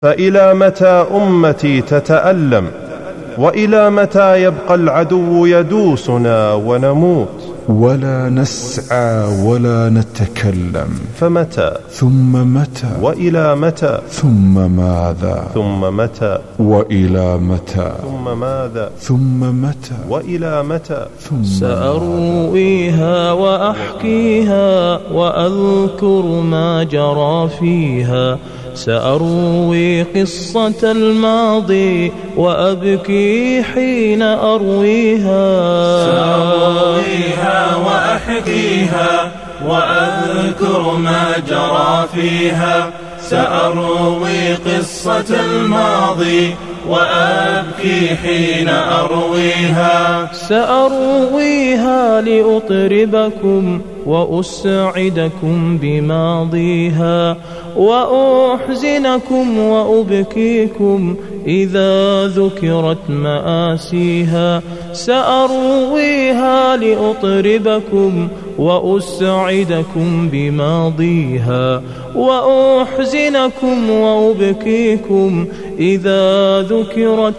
فإلى متى أمتي تتألم؟ وإلى متى يبقى العدو يدوسنا ونموت؟ ولا نسعى ولا نتكلم، فمتى؟ ثم متى؟ وإلى متى؟ ثم ماذا؟ ثم متى؟ وإلى متى؟ ثم ماذا؟ ثم متى؟ وإلى متى؟ ثم سأرويها وأحكيها وأذكر ما جرى فيها، سأروي قصة الماضي وأبكي حين أرويها. سأرويها وأحكيها وأذكر ما جرى فيها، سأروي قصة الماضي وأبكي حين أرويها. سأرويها لأطربكم وأسعدكم بماضيها، وأحزنكم وأبكيكم إذا ذكرت مآسيها. سأرويها لأطربكم وأسعدكم بماضيها، وأحزنكم وأبكيكم إذا ذكرت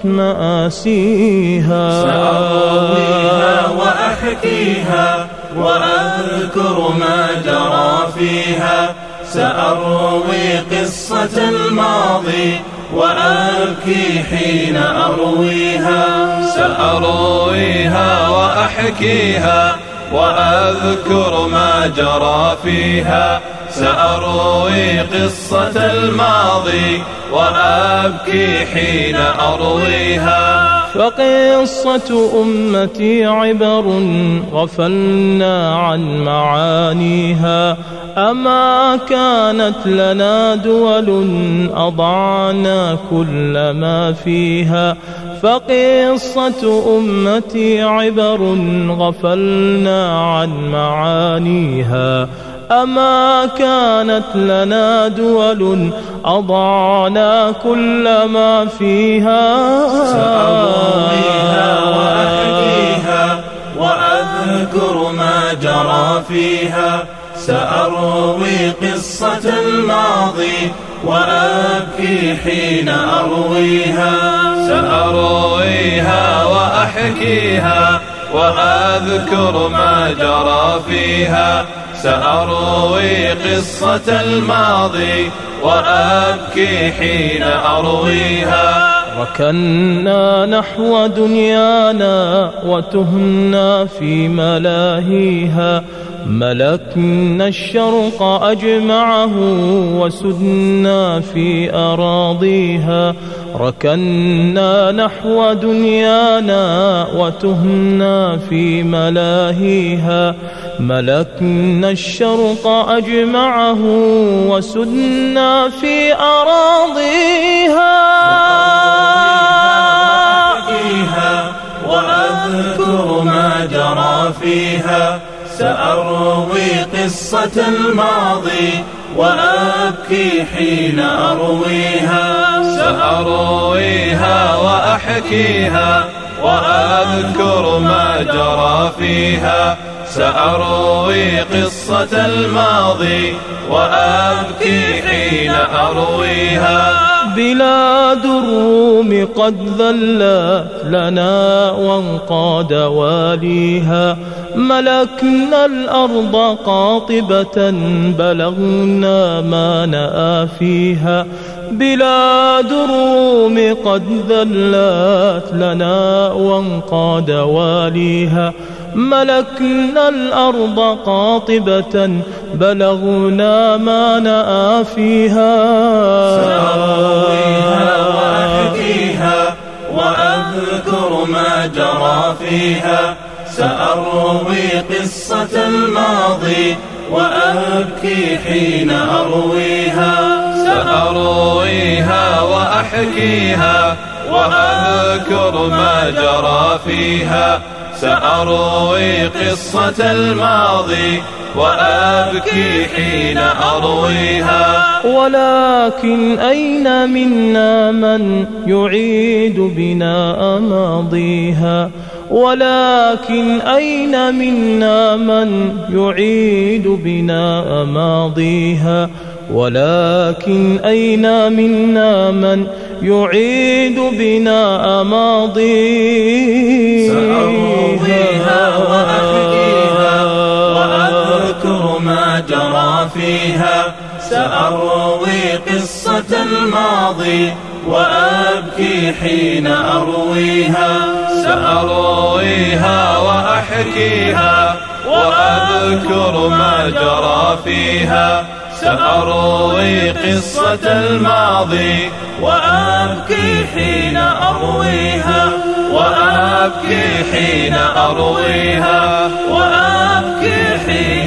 مآسيها. سأرويها وأحكيها وأذكر ما جرى فيها، سأروي قصة الماضي وأبكي حين أرويها. سأرويها وأحكيها وأذكر ما جرى فيها، سأروي قصة الماضي وأبكي حين أرويها. فقصة أمتي عبر غفلنا عن معانيها، أما كانت لنا دول أضعنا كل ما فيها. فقصة أمتي عبر غفلنا عن معانيها، أما كانت لنا دول أضعنا كل ما فيها. سأرويها وأحكيها وأذكر ما جرى فيها، سأروي قصة الماضي وأبكي حين أرويها. سأرويها وأحكيها وأذكر ما جرى فيها، سأروي قصة الماضي وأبكي حين أرويها. ركنا نحو دنيانا وتهنا في ملاهيها، ملكنا الشرق أجمعه وسدنا في أراضيها. ركنا نحو دنيانا وتهنا في ملاهيها، ملكنا الشرق أجمعه وسدنا في أراضيها. وأذكر ما جرى فيها، سأروي قصة الماضي وأبكي حين أرويها. سأرويها وأحكيها وأذكر ما جرى فيها، سأروي قصة الماضي وأبكي حين أرويها. بلاد الروم قد ذلت لنا وانقاد واليها، ملكنا الأرض قاطبة بلغنا ما نأى فيها. بلاد الروم قد ذلت لنا وانقاد واليها، ملكنا الأرض قاطبة بلغنا ما نأى فيها. سأرويها وأحكيها وأذكر ما جرى فيها، سأروي قصة الماضي وأبكي حين أرويها. سأرويها وأحكيها وأذكر ما جرى فيها، سأروي قصة الماضي وأبكي حين أرويها. ولكن أين منا من يعيد بنا ماضيها، ولكن أين منا من يعيد بنا ماضيها. ولكن أين منا من يعيد بنا أماضيها. سأرويها وأحكيها وأذكر ما جرى فيها، سأروي قصة الماضي وأبكي حين أرويها. سأرويها وأحكيها وأذكر ما جرى فيها، سأروي قصة الماضي وأبكي حين أرويها، وأبكي حين أرويها، وأبكي حين